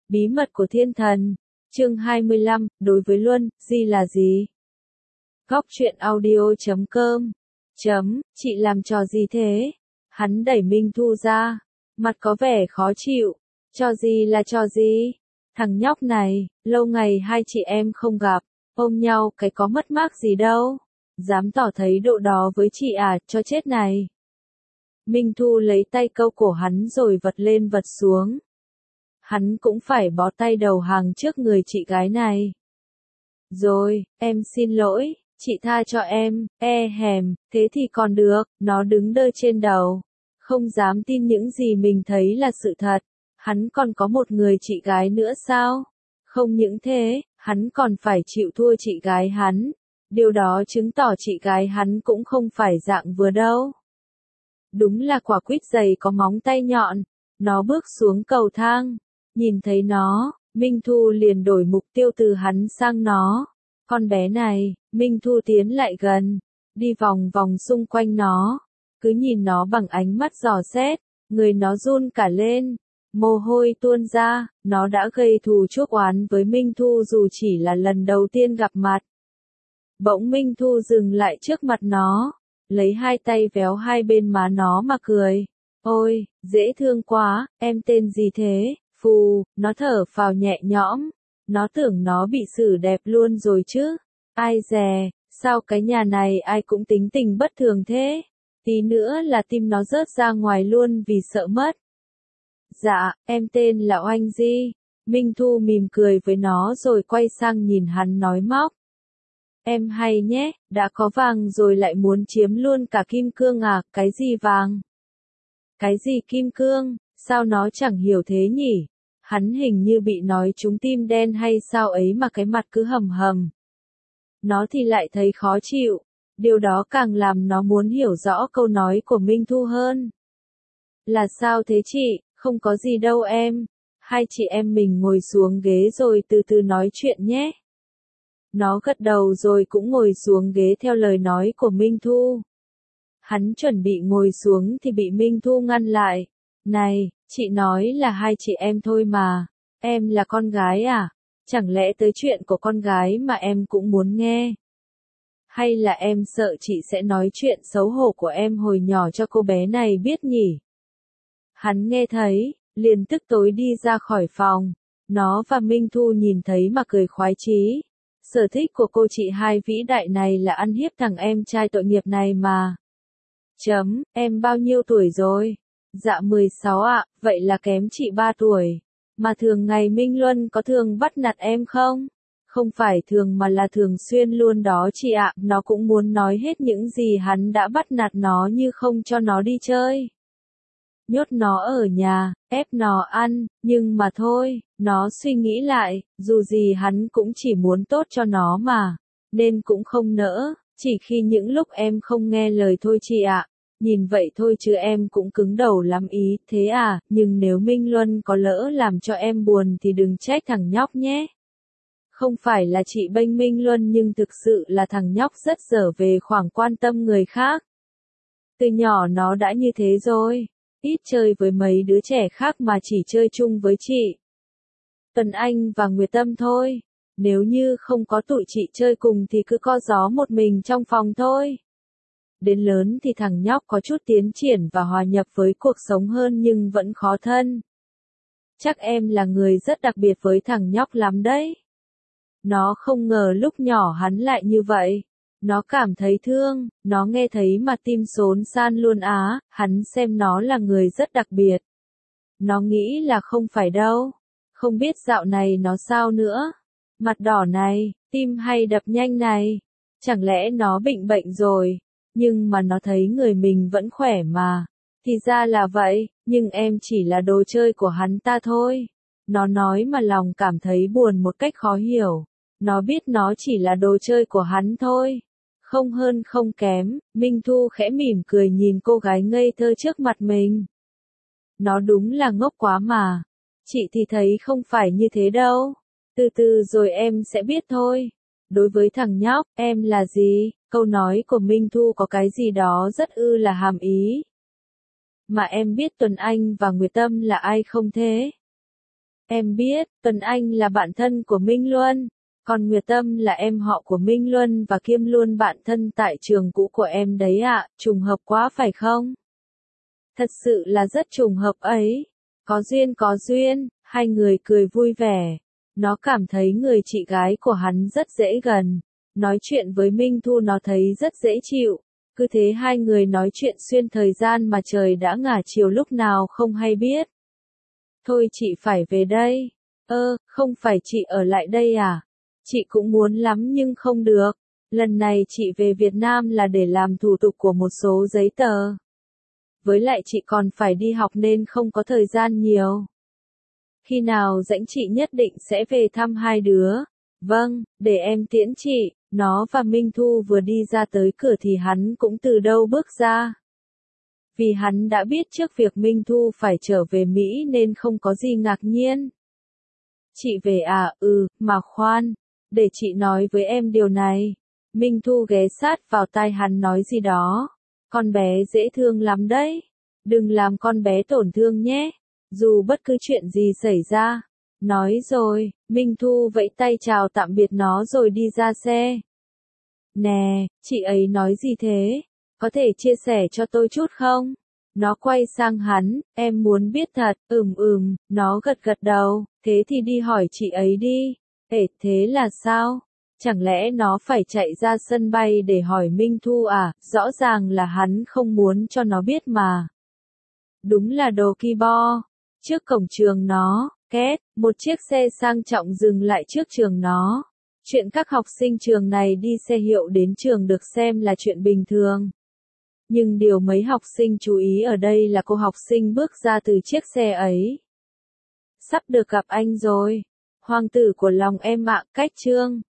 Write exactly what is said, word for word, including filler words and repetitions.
Bí mật của thiên thần. Chương hai mươi lăm, đối với Luân, Di là gì? Góc truyện audio chấm com. Chấm, chị làm trò gì thế? Hắn đẩy Minh Thu ra, mặt có vẻ khó chịu. Trò gì là trò gì? Thằng nhóc này, lâu ngày hai chị em không gặp, ôm nhau cái có mất mát gì đâu. Dám tỏ thái độ đó với chị à, cho chết này. Minh Thu lấy tay câu cổ hắn rồi vật lên vật xuống. Hắn cũng phải bó tay đầu hàng trước người chị gái này. Rồi, em xin lỗi, chị tha cho em, e hèm, thế thì còn được, nó đứng đơ trên đầu. Không dám tin những gì mình thấy là sự thật. Hắn còn có một người chị gái nữa sao? Không những thế, hắn còn phải chịu thua chị gái hắn. Điều đó chứng tỏ chị gái hắn cũng không phải dạng vừa đâu. Đúng là quả quýt dày có móng tay nhọn. Nó bước xuống cầu thang. Nhìn thấy nó, Minh Thu liền đổi mục tiêu từ hắn sang nó. Con bé này, Minh Thu tiến lại gần, đi vòng vòng xung quanh nó, cứ nhìn nó bằng ánh mắt dò xét, người nó run cả lên, mồ hôi tuôn ra, nó đã gây thù chuốc oán với Minh Thu dù chỉ là lần đầu tiên gặp mặt. Bỗng Minh Thu dừng lại trước mặt nó, lấy hai tay véo hai bên má nó mà cười. Ôi, dễ thương quá, em tên gì thế? Phù, nó thở phào nhẹ nhõm. Nó tưởng nó bị xử đẹp luôn rồi chứ. Ai dè, sao cái nhà này ai cũng tính tình bất thường thế? Tí nữa là tim nó rớt ra ngoài luôn vì sợ mất. Dạ, em tên là Oanh Di. Minh Thu mỉm cười với nó rồi quay sang nhìn hắn nói móc. Em hay nhé, đã có vàng rồi lại muốn chiếm luôn cả kim cương à, cái gì vàng? Cái gì kim cương, sao nó chẳng hiểu thế nhỉ? Hắn hình như bị nói trúng tim đen hay sao ấy mà cái mặt cứ hầm hầm. Nó thì lại thấy khó chịu, điều đó càng làm nó muốn hiểu rõ câu nói của Minh Thu hơn. Là sao thế chị, không có gì đâu em, hai chị em mình ngồi xuống ghế rồi từ từ nói chuyện nhé. Nó gật đầu rồi cũng ngồi xuống ghế theo lời nói của Minh Thu. Hắn chuẩn bị ngồi xuống thì bị Minh Thu ngăn lại. Này, chị nói là hai chị em thôi mà, em là con gái à? Chẳng lẽ tới chuyện của con gái mà em cũng muốn nghe? Hay là em sợ chị sẽ nói chuyện xấu hổ của em hồi nhỏ cho cô bé này biết nhỉ? Hắn nghe thấy, liền tức tối đi ra khỏi phòng. Nó và Minh Thu nhìn thấy mà cười khoái chí. Sở thích của cô chị hai vĩ đại này là ăn hiếp thằng em trai tội nghiệp này mà. Chấm, em bao nhiêu tuổi rồi? Dạ mười sáu ạ, vậy là kém chị ba tuổi. Mà thường ngày Minh Luân có thường bắt nạt em không? Không phải thường mà là thường xuyên luôn đó chị ạ, nó cũng muốn nói hết những gì hắn đã bắt nạt nó như không cho nó đi chơi. Nhốt nó ở nhà, ép nó ăn, nhưng mà thôi, nó suy nghĩ lại, dù gì hắn cũng chỉ muốn tốt cho nó mà, nên cũng không nỡ, chỉ khi những lúc em không nghe lời thôi chị ạ. Nhìn vậy thôi chứ em cũng cứng đầu lắm ý, thế à, nhưng nếu Minh Luân có lỡ làm cho em buồn thì đừng trách thằng nhóc nhé. Không phải là chị bênh Minh Luân nhưng thực sự là thằng nhóc rất dở về khoảng quan tâm người khác. Từ nhỏ nó đã như thế rồi, ít chơi với mấy đứa trẻ khác mà chỉ chơi chung với chị Tuấn Anh và Nguyệt Tâm thôi. Nếu như không có tụi chị chơi cùng thì cứ co gió một mình trong phòng thôi. Đến lớn thì thằng nhóc có chút tiến triển và hòa nhập với cuộc sống hơn nhưng vẫn khó thân. Chắc em là người rất đặc biệt với thằng nhóc lắm đấy. Nó không ngờ lúc nhỏ hắn lại như vậy. Nó cảm thấy thương, nó nghe thấy mà tim xốn san luôn á, hắn xem nó là người rất đặc biệt. Nó nghĩ là không phải đâu. Không biết dạo này nó sao nữa. Mặt đỏ này, tim hay đập nhanh này. Chẳng lẽ nó bệnh bệnh rồi? Nhưng mà nó thấy người mình vẫn khỏe mà. Thì ra là vậy, nhưng em chỉ là đồ chơi của hắn ta thôi. Nó nói mà lòng cảm thấy buồn một cách khó hiểu. Nó biết nó chỉ là đồ chơi của hắn thôi. Không hơn không kém, Minh Thu khẽ mỉm cười nhìn cô gái ngây thơ trước mặt mình. Nó đúng là ngốc quá mà. Chị thì thấy không phải như thế đâu. Từ từ rồi em sẽ biết thôi. Đối với thằng nhóc, em là gì? Câu nói của Minh Thu có cái gì đó rất ư là hàm ý. Mà em biết Tuấn Anh và Nguyệt Tâm là ai không thế? Em biết, Tuấn Anh là bạn thân của Minh Luân, còn Nguyệt Tâm là em họ của Minh Luân và kiêm luôn bạn thân tại trường cũ của em đấy ạ, trùng hợp quá phải không? Thật sự là rất trùng hợp ấy. Có duyên có duyên, hai người cười vui vẻ. Nó cảm thấy người chị gái của hắn rất dễ gần. Nói chuyện với Minh Thu nó thấy rất dễ chịu. Cứ thế hai người nói chuyện xuyên thời gian mà trời đã ngả chiều lúc nào không hay biết. Thôi chị phải về đây. Ơ, không phải chị ở lại đây à? Chị cũng muốn lắm nhưng không được. Lần này chị về Việt Nam là để làm thủ tục của một số giấy tờ. Với lại chị còn phải đi học nên không có thời gian nhiều. Khi nào rảnh chị nhất định sẽ về thăm hai đứa. Vâng, để em tiễn chị. Nó và Minh Thu vừa đi ra tới cửa thì hắn cũng từ đâu bước ra. Vì hắn đã biết trước việc Minh Thu phải trở về Mỹ nên không có gì ngạc nhiên. Chị về à, ừ, mà khoan, để chị nói với em điều này. Minh Thu ghé sát vào tai hắn nói gì đó. Con bé dễ thương lắm đấy. Đừng làm con bé tổn thương nhé. Dù bất cứ chuyện gì xảy ra. Nói rồi, Minh Thu vẫy tay chào tạm biệt nó rồi đi ra xe. Nè, chị ấy nói gì thế? Có thể chia sẻ cho tôi chút không? Nó quay sang hắn, em muốn biết thật, ừm ừm, nó gật gật đầu, thế thì đi hỏi chị ấy đi. Ê, thế là sao? Chẳng lẽ nó phải chạy ra sân bay để hỏi Minh Thu à? Rõ ràng là hắn không muốn cho nó biết mà. Đúng là đồ ki bo. Trước cổng trường nó, két, một chiếc xe sang trọng dừng lại trước trường nó. Chuyện các học sinh trường này đi xe hiệu đến trường được xem là chuyện bình thường. Nhưng điều mấy học sinh chú ý ở đây là cô học sinh bước ra từ chiếc xe ấy. Sắp được gặp anh rồi. Hoàng tử của lòng em ạ, cách chương.